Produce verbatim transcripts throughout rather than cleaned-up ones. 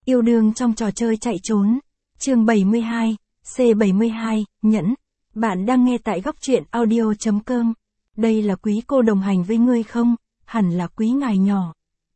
Yêu đương trong trò chơi chạy trốn. Chương bảy mươi hai, C bảy mươi hai, nhẫn. Bạn đang nghe tại góc truyện audio chấm com. Đây là quý cô đồng hành với ngươi không? Hẳn là quý ngài nhỏ.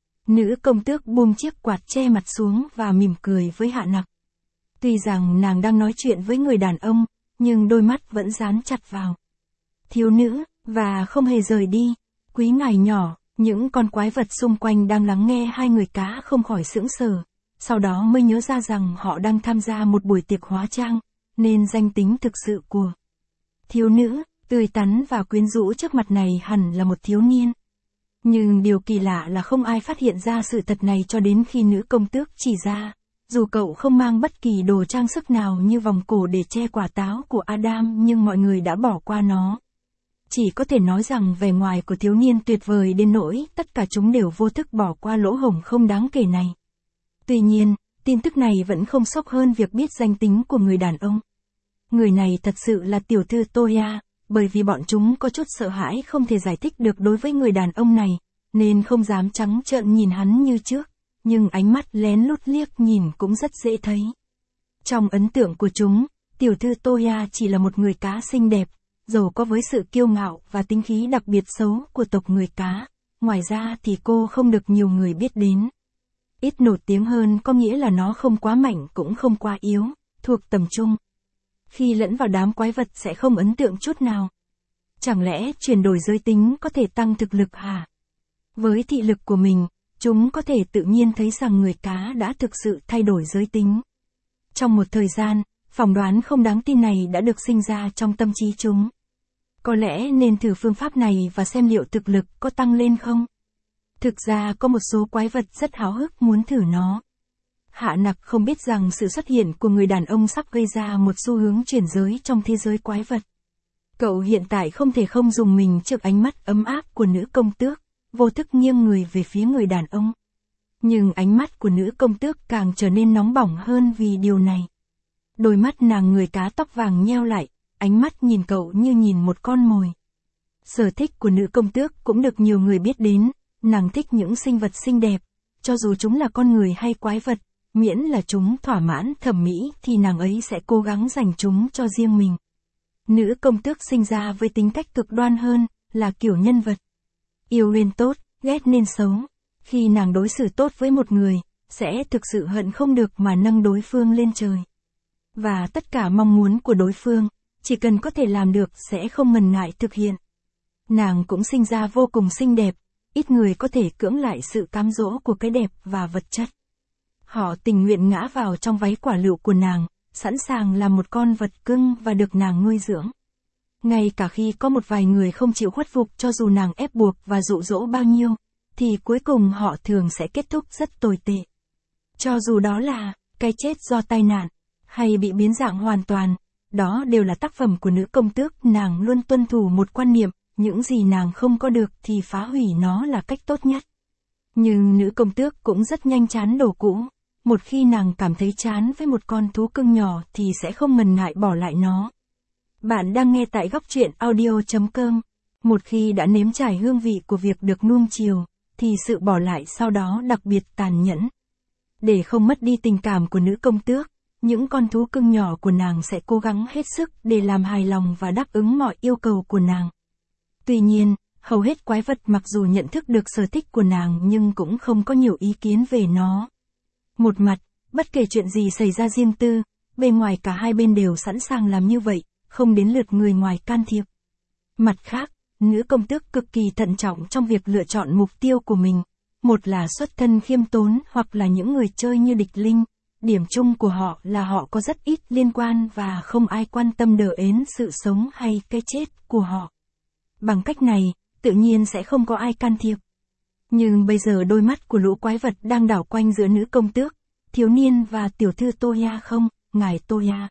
Nữ công tước buông chiếc quạt che mặt xuống và mỉm cười với Hạ Nặc. Tuy rằng nàng đang nói chuyện với người đàn ông, nhưng đôi mắt vẫn dán chặt vào thiếu nữ, và không hề rời đi. Quý ngài nhỏ, những con quái vật xung quanh đang lắng nghe hai người cá không khỏi sững sờ. Sau đó mới nhớ ra rằng họ đang tham gia một buổi tiệc hóa trang, nên danh tính thực sự của thiếu nữ, tươi tắn và quyến rũ trước mặt này hẳn là một thiếu niên. Nhưng điều kỳ lạ là không ai phát hiện ra sự thật này cho đến khi nữ công tước chỉ ra. Dù cậu không mang bất kỳ đồ trang sức nào như vòng cổ để che quả táo của Adam, nhưng mọi người đã bỏ qua nó. Chỉ có thể nói rằng vẻ ngoài của thiếu niên tuyệt vời đến nỗi tất cả chúng đều vô thức bỏ qua lỗ hổng không đáng kể này. Tuy nhiên, tin tức này vẫn không sốc hơn việc biết danh tính của người đàn ông. Người này thật sự là tiểu thư Toya, bởi vì bọn chúng có chút sợ hãi không thể giải thích được đối với người đàn ông này, nên không dám trắng trợn nhìn hắn như trước, nhưng ánh mắt lén lút liếc nhìn cũng rất dễ thấy. Trong ấn tượng của chúng, tiểu thư Toya chỉ là một người cá xinh đẹp, giàu có với sự kiêu ngạo và tính khí đặc biệt xấu của tộc người cá, ngoài ra thì cô không được nhiều người biết đến. Ít nổi tiếng hơn có nghĩa là nó không quá mạnh cũng không quá yếu, thuộc tầm trung. Khi lẫn vào đám quái vật sẽ không ấn tượng chút nào. Chẳng lẽ chuyển đổi giới tính có thể tăng thực lực hả? Với thị lực của mình, chúng có thể tự nhiên thấy rằng người cá đã thực sự thay đổi giới tính. Trong một thời gian, phỏng đoán không đáng tin này đã được sinh ra trong tâm trí chúng. Có lẽ nên thử phương pháp này và xem liệu thực lực có tăng lên không? Thực ra có một số quái vật rất háo hức muốn thử nó. Hạ Nặc không biết rằng sự xuất hiện của người đàn ông sắp gây ra một xu hướng chuyển giới trong thế giới quái vật. Cậu hiện tại không thể không dùng mình trước ánh mắt ấm áp của nữ công tước, vô thức nghiêng người về phía người đàn ông. Nhưng ánh mắt của nữ công tước càng trở nên nóng bỏng hơn vì điều này. Đôi mắt nàng người cá tóc vàng nheo lại, ánh mắt nhìn cậu như nhìn một con mồi. Sở thích của nữ công tước cũng được nhiều người biết đến, nàng thích những sinh vật xinh đẹp, cho dù chúng là con người hay quái vật, miễn là chúng thỏa mãn thẩm mỹ thì nàng ấy sẽ cố gắng dành chúng cho riêng mình. Nữ công tước sinh ra với tính cách cực đoan hơn, là kiểu nhân vật yêu nên tốt, ghét nên xấu. Khi nàng đối xử tốt với một người, sẽ thực sự hận không được mà nâng đối phương lên trời. Và tất cả mong muốn của đối phương, chỉ cần có thể làm được sẽ không ngần ngại thực hiện. Nàng cũng sinh ra vô cùng xinh đẹp, ít người có thể cưỡng lại sự cám dỗ của cái đẹp và vật chất. Họ tình nguyện ngã vào trong váy quả lựu của nàng, sẵn sàng làm một con vật cưng và được nàng nuôi dưỡng. Ngay cả khi có một vài người không chịu khuất phục cho dù nàng ép buộc và dụ dỗ bao nhiêu, thì cuối cùng họ thường sẽ kết thúc rất tồi tệ. Cho dù đó là cái chết do tai nạn, hay bị biến dạng hoàn toàn, đó đều là tác phẩm của nữ công tước. Nàng luôn tuân thủ một quan niệm, những gì nàng không có được thì phá hủy nó là cách tốt nhất. Nhưng nữ công tước cũng rất nhanh chán đồ cũ. Một khi nàng cảm thấy chán với một con thú cưng nhỏ thì sẽ không ngần ngại bỏ lại nó. Bạn đang nghe tại góc truyện audio chấm com. Một khi đã nếm trải hương vị của việc được nuông chiều, thì sự bỏ lại sau đó đặc biệt tàn nhẫn. Để không mất đi tình cảm của nữ công tước, những con thú cưng nhỏ của nàng sẽ cố gắng hết sức để làm hài lòng và đáp ứng mọi yêu cầu của nàng. Tuy nhiên, hầu hết quái vật mặc dù nhận thức được sở thích của nàng nhưng cũng không có nhiều ý kiến về nó. Một mặt, bất kể chuyện gì xảy ra riêng tư, bên ngoài cả hai bên đều sẵn sàng làm như vậy, không đến lượt người ngoài can thiệp. Mặt khác, nữ công tước cực kỳ thận trọng trong việc lựa chọn mục tiêu của mình. Một là xuất thân khiêm tốn hoặc là những người chơi như địch linh. Điểm chung của họ là họ có rất ít liên quan và không ai quan tâm đờ ến sự sống hay cái chết của họ. Bằng cách này, tự nhiên sẽ không có ai can thiệp. Nhưng bây giờ đôi mắt của lũ quái vật đang đảo quanh giữa nữ công tước, thiếu niên và tiểu thư Toya không, ngài Toya.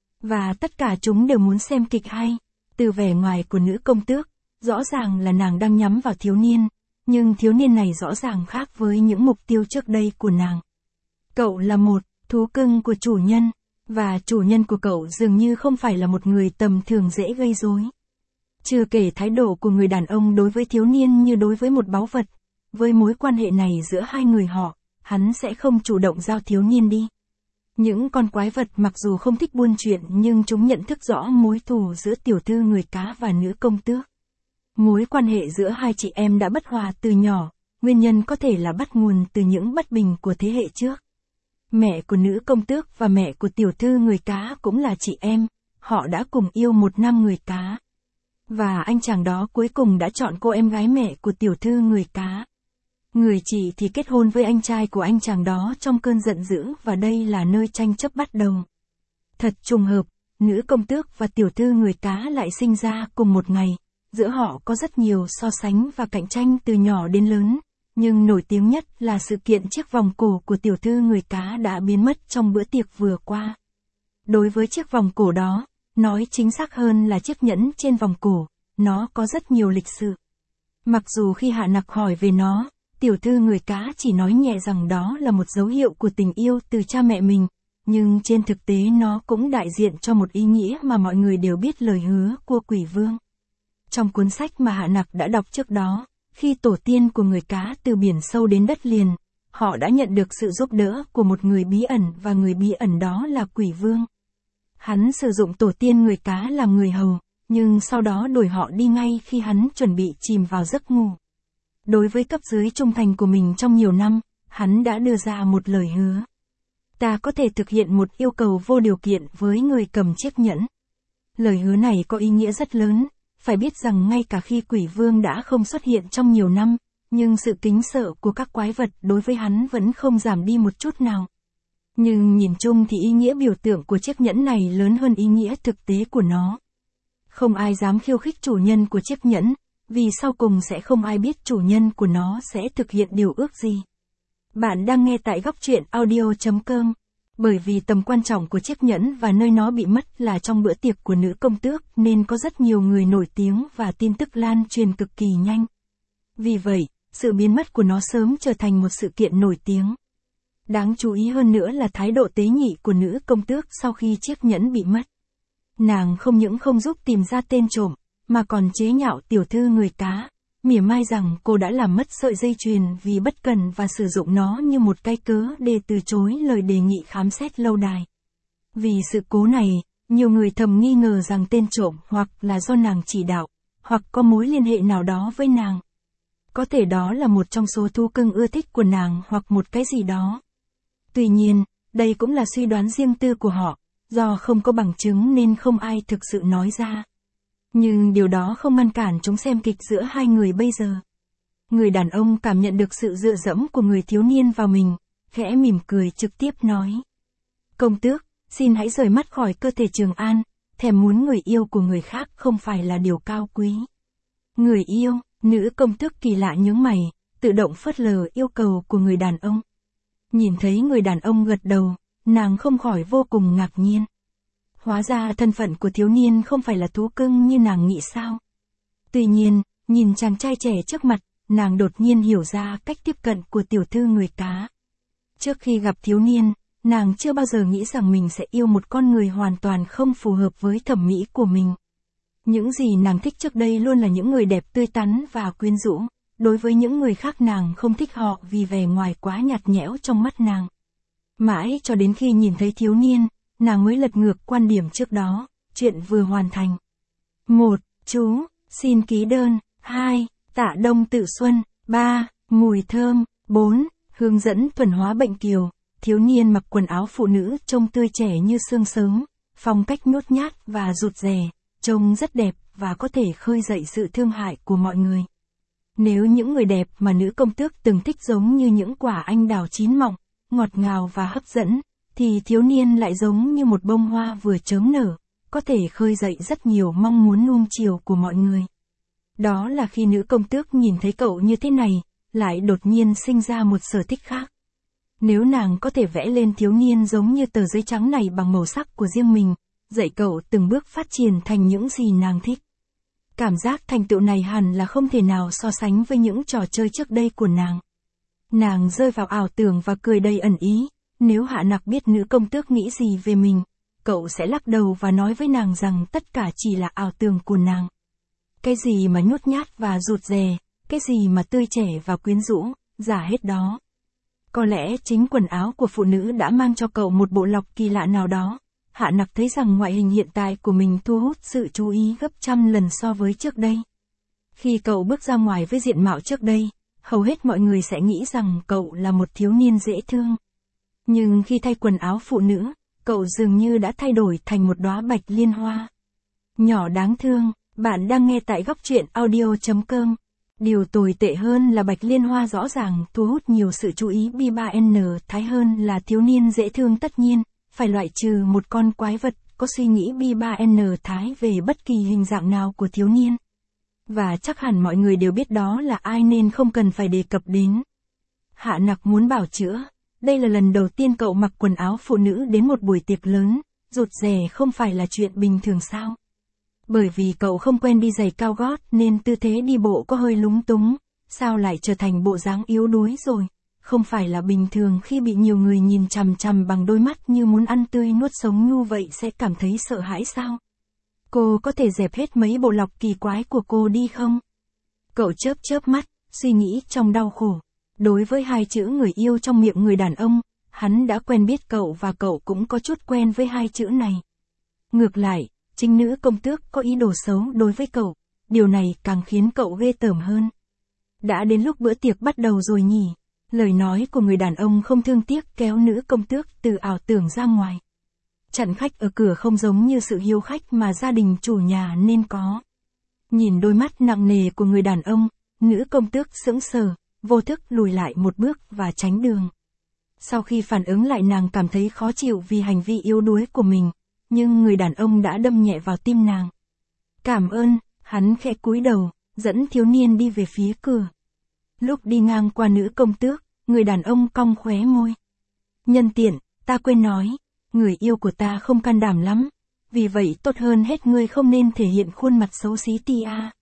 Và tất cả chúng đều muốn xem kịch hay. Từ vẻ ngoài của nữ công tước, rõ ràng là nàng đang nhắm vào thiếu niên, nhưng thiếu niên này rõ ràng khác với những mục tiêu trước đây của nàng. Cậu là một thú cưng của chủ nhân, và chủ nhân của cậu dường như không phải là một người tầm thường dễ gây rối. Chưa kể thái độ của người đàn ông đối với thiếu niên như đối với một báu vật. Với mối quan hệ này giữa hai người họ, hắn sẽ không chủ động giao thiếu niên đi. Những con quái vật mặc dù không thích buôn chuyện nhưng chúng nhận thức rõ mối thù giữa tiểu thư người cá và nữ công tước. Mối quan hệ giữa hai chị em đã bất hòa từ nhỏ, nguyên nhân có thể là bắt nguồn từ những bất bình của thế hệ trước. Mẹ của nữ công tước và mẹ của tiểu thư người cá cũng là chị em, họ đã cùng yêu một năm người cá. Và anh chàng đó cuối cùng đã chọn cô em gái mẹ của tiểu thư người cá. Người chị thì kết hôn với anh trai của anh chàng đó trong cơn giận dữ và đây là nơi tranh chấp bắt đầu. Thật trùng hợp, nữ công tước và tiểu thư người cá lại sinh ra cùng một ngày, giữa họ có rất nhiều so sánh và cạnh tranh từ nhỏ đến lớn, nhưng nổi tiếng nhất là sự kiện chiếc vòng cổ của tiểu thư người cá đã biến mất trong bữa tiệc vừa qua. Đối với chiếc vòng cổ đó, nói chính xác hơn là chiếc nhẫn trên vòng cổ, nó có rất nhiều lịch sử. Mặc dù khi Hạ Nặc hỏi về nó, tiểu thư người cá chỉ nói nhẹ rằng đó là một dấu hiệu của tình yêu từ cha mẹ mình, nhưng trên thực tế nó cũng đại diện cho một ý nghĩa mà mọi người đều biết lời hứa của quỷ vương. Trong cuốn sách mà Hạ Nặc đã đọc trước đó, khi tổ tiên của người cá từ biển sâu đến đất liền, họ đã nhận được sự giúp đỡ của một người bí ẩn và người bí ẩn đó là quỷ vương. Hắn sử dụng tổ tiên người cá làm người hầu, nhưng sau đó đuổi họ đi ngay khi hắn chuẩn bị chìm vào giấc ngủ. Đối với cấp dưới trung thành của mình trong nhiều năm, hắn đã đưa ra một lời hứa. Ta có thể thực hiện một yêu cầu vô điều kiện với người cầm chiếc nhẫn. Lời hứa này có ý nghĩa rất lớn, phải biết rằng ngay cả khi quỷ vương đã không xuất hiện trong nhiều năm, nhưng sự kính sợ của các quái vật đối với hắn vẫn không giảm đi một chút nào. Nhưng nhìn chung thì ý nghĩa biểu tượng của chiếc nhẫn này lớn hơn ý nghĩa thực tế của nó. Không ai dám khiêu khích chủ nhân của chiếc nhẫn, vì sau cùng sẽ không ai biết chủ nhân của nó sẽ thực hiện điều ước gì. Bạn đang nghe tại góc truyện audio chấm com. Bởi vì tầm quan trọng của chiếc nhẫn và nơi nó bị mất là trong bữa tiệc của nữ công tước nên có rất nhiều người nổi tiếng và tin tức lan truyền cực kỳ nhanh. Vì vậy, sự biến mất của nó sớm trở thành một sự kiện nổi tiếng. Đáng chú ý hơn nữa là thái độ tế nhị của nữ công tước sau khi chiếc nhẫn bị mất. Nàng không những không giúp tìm ra tên trộm, mà còn chế nhạo tiểu thư người cá, mỉa mai rằng cô đã làm mất sợi dây chuyền vì bất cần và sử dụng nó như một cái cớ để từ chối lời đề nghị khám xét lâu đài. Vì sự cố này, nhiều người thầm nghi ngờ rằng tên trộm hoặc là do nàng chỉ đạo, hoặc có mối liên hệ nào đó với nàng. Có thể đó là một trong số thú cưng ưa thích của nàng hoặc một cái gì đó. Tuy nhiên, đây cũng là suy đoán riêng tư của họ, do không có bằng chứng nên không ai thực sự nói ra. Nhưng điều đó không ngăn cản chúng xem kịch giữa hai người bây giờ. Người đàn ông cảm nhận được sự dựa dẫm của người thiếu niên vào mình, khẽ mỉm cười trực tiếp nói. Công tước, xin hãy rời mắt khỏi cơ thể Trường An, thèm muốn người yêu của người khác không phải là điều cao quý. Người yêu, nữ công tước kỳ lạ nhướng mày, tự động phớt lờ yêu cầu của người đàn ông. Nhìn thấy người đàn ông gật đầu, nàng không khỏi vô cùng ngạc nhiên. Hóa ra thân phận của thiếu niên không phải là thú cưng như nàng nghĩ sao. Tuy nhiên, nhìn chàng trai trẻ trước mặt, nàng đột nhiên hiểu ra cách tiếp cận của tiểu thư người cá. Trước khi gặp thiếu niên, nàng chưa bao giờ nghĩ rằng mình sẽ yêu một con người hoàn toàn không phù hợp với thẩm mỹ của mình. Những gì nàng thích trước đây luôn là những người đẹp tươi tắn và quyến rũ, đối với những người khác nàng không thích họ vì vẻ ngoài quá nhạt nhẽo trong mắt nàng. Mãi cho đến khi nhìn thấy thiếu niên, nàng mới lật ngược quan điểm trước đó, chuyện vừa hoàn thành. một. Chú, xin ký đơn. hai. Tạ đông tự xuân. ba. Mùi thơm. bốn. Hướng dẫn thuần hóa bệnh kiều. Thiếu niên mặc quần áo phụ nữ trông tươi trẻ như sương sớm, phong cách nhút nhát và rụt rè, trông rất đẹp và có thể khơi dậy sự thương hại của mọi người. Nếu những người đẹp mà nữ công tước từng thích giống như những quả anh đào chín mọng, ngọt ngào và hấp dẫn, thì thiếu niên lại giống như một bông hoa vừa chớm nở, có thể khơi dậy rất nhiều mong muốn nuông chiều của mọi người. Đó là khi nữ công tước nhìn thấy cậu như thế này, lại đột nhiên sinh ra một sở thích khác. Nếu nàng có thể vẽ lên thiếu niên giống như tờ giấy trắng này bằng màu sắc của riêng mình, dạy cậu từng bước phát triển thành những gì nàng thích. Cảm giác thành tựu này hẳn là không thể nào so sánh với những trò chơi trước đây của nàng. Nàng rơi vào ảo tưởng và cười đầy ẩn ý. Nếu Hạ Nặc biết nữ công tước nghĩ gì về mình, cậu sẽ lắc đầu và nói với nàng rằng tất cả chỉ là ảo tưởng của nàng. Cái gì mà nhút nhát và rụt rè, cái gì mà tươi trẻ và quyến rũ, giả hết đó. Có lẽ chính quần áo của phụ nữ đã mang cho cậu một bộ lọc kỳ lạ nào đó. Hạ Nặc thấy rằng ngoại hình hiện tại của mình thu hút sự chú ý gấp trăm lần so với trước đây. Khi cậu bước ra ngoài với diện mạo trước đây, hầu hết mọi người sẽ nghĩ rằng cậu là một thiếu niên dễ thương. Nhưng khi thay quần áo phụ nữ, cậu dường như đã thay đổi thành một đóa bạch liên hoa. Nhỏ đáng thương, bạn đang nghe tại góc truyện audio chấm com. Điều tồi tệ hơn là bạch liên hoa rõ ràng thu hút nhiều sự chú ý bi ba N thái hơn là thiếu niên dễ thương. Tất nhiên, phải loại trừ một con quái vật có suy nghĩ bi ba N thái về bất kỳ hình dạng nào của thiếu niên. Và chắc hẳn mọi người đều biết đó là ai nên không cần phải đề cập đến. Hạ Nặc muốn bảo chữa, đây là lần đầu tiên cậu mặc quần áo phụ nữ đến một buổi tiệc lớn, rụt rè không phải là chuyện bình thường sao? Bởi vì cậu không quen đi giày cao gót nên tư thế đi bộ có hơi lúng túng, sao lại trở thành bộ dáng yếu đuối rồi? Không phải là bình thường khi bị nhiều người nhìn chằm chằm bằng đôi mắt như muốn ăn tươi nuốt sống như vậy sẽ cảm thấy sợ hãi sao? Cô có thể dẹp hết mấy bộ lọc kỳ quái của cô đi không? Cậu chớp chớp mắt, suy nghĩ trong đau khổ. Đối với hai chữ người yêu trong miệng người đàn ông, hắn đã quen biết cậu và cậu cũng có chút quen với hai chữ này. Ngược lại, chính nữ công tước có ý đồ xấu đối với cậu, điều này càng khiến cậu ghê tởm hơn. Đã đến lúc bữa tiệc bắt đầu rồi nhỉ? Lời nói của người đàn ông không thương tiếc kéo nữ công tước từ ảo tưởng ra ngoài. Chặn khách ở cửa không giống như sự hiếu khách mà gia đình chủ nhà nên có. Nhìn đôi mắt nặng nề của người đàn ông, nữ công tước sững sờ, vô thức lùi lại một bước và tránh đường. Sau khi phản ứng lại nàng cảm thấy khó chịu vì hành vi yếu đuối của mình, nhưng người đàn ông đã đâm nhẹ vào tim nàng. Cảm ơn, hắn khẽ cúi đầu, dẫn thiếu niên đi về phía cửa. Lúc đi ngang qua nữ công tước, người đàn ông cong khóe môi. Nhân tiện, ta quên nói, người yêu của ta không can đảm lắm, vì vậy tốt hơn hết ngươi không nên thể hiện khuôn mặt xấu xí tia,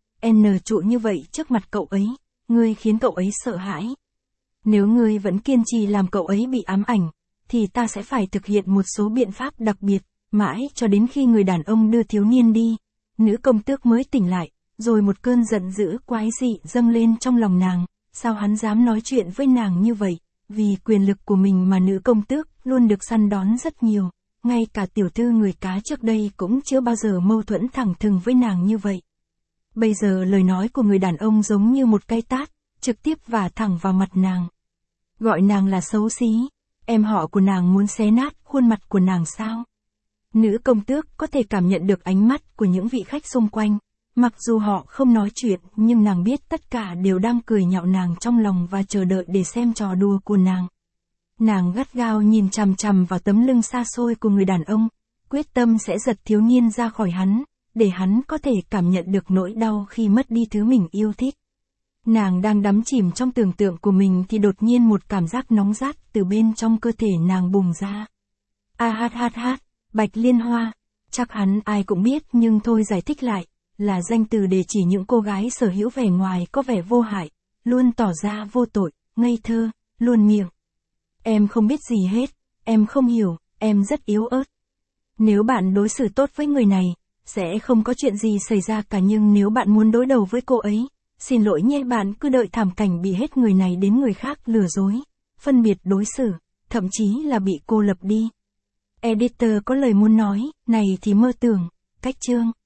n trụ như vậy trước mặt cậu ấy, ngươi khiến cậu ấy sợ hãi. Nếu ngươi vẫn kiên trì làm cậu ấy bị ám ảnh, thì ta sẽ phải thực hiện một số biện pháp đặc biệt, mãi cho đến khi người đàn ông đưa thiếu niên đi, nữ công tước mới tỉnh lại, rồi một cơn giận dữ quái dị dâng lên trong lòng nàng, sao hắn dám nói chuyện với nàng như vậy, vì quyền lực của mình mà nữ công tước luôn được săn đón rất nhiều, ngay cả tiểu thư người cá trước đây cũng chưa bao giờ mâu thuẫn thẳng thừng với nàng như vậy. Bây giờ lời nói của người đàn ông giống như một cái tát, trực tiếp vả thẳng vào mặt nàng. Gọi nàng là xấu xí, em họ của nàng muốn xé nát khuôn mặt của nàng sao? Nữ công tước có thể cảm nhận được ánh mắt của những vị khách xung quanh, mặc dù họ không nói chuyện nhưng nàng biết tất cả đều đang cười nhạo nàng trong lòng và chờ đợi để xem trò đùa của nàng. Nàng gắt gao nhìn chằm chằm vào tấm lưng xa xôi của người đàn ông, quyết tâm sẽ giật thiếu niên ra khỏi hắn, để hắn có thể cảm nhận được nỗi đau khi mất đi thứ mình yêu thích. Nàng đang đắm chìm trong tưởng tượng của mình thì đột nhiên một cảm giác nóng rát từ bên trong cơ thể nàng bùng ra. A hát hát hát, bạch liên hoa, chắc hắn ai cũng biết nhưng thôi giải thích lại, là danh từ để chỉ những cô gái sở hữu vẻ ngoài có vẻ vô hại, luôn tỏ ra vô tội, ngây thơ, luôn miệng. Em không biết gì hết, em không hiểu, em rất yếu ớt. Nếu bạn đối xử tốt với người này, sẽ không có chuyện gì xảy ra cả, nhưng nếu bạn muốn đối đầu với cô ấy, xin lỗi nhé, bạn cứ đợi thảm cảnh bị hết người này đến người khác lừa dối, phân biệt đối xử, thậm chí là bị cô lập đi. Editor có lời muốn nói, này thì mơ tưởng, cách chương.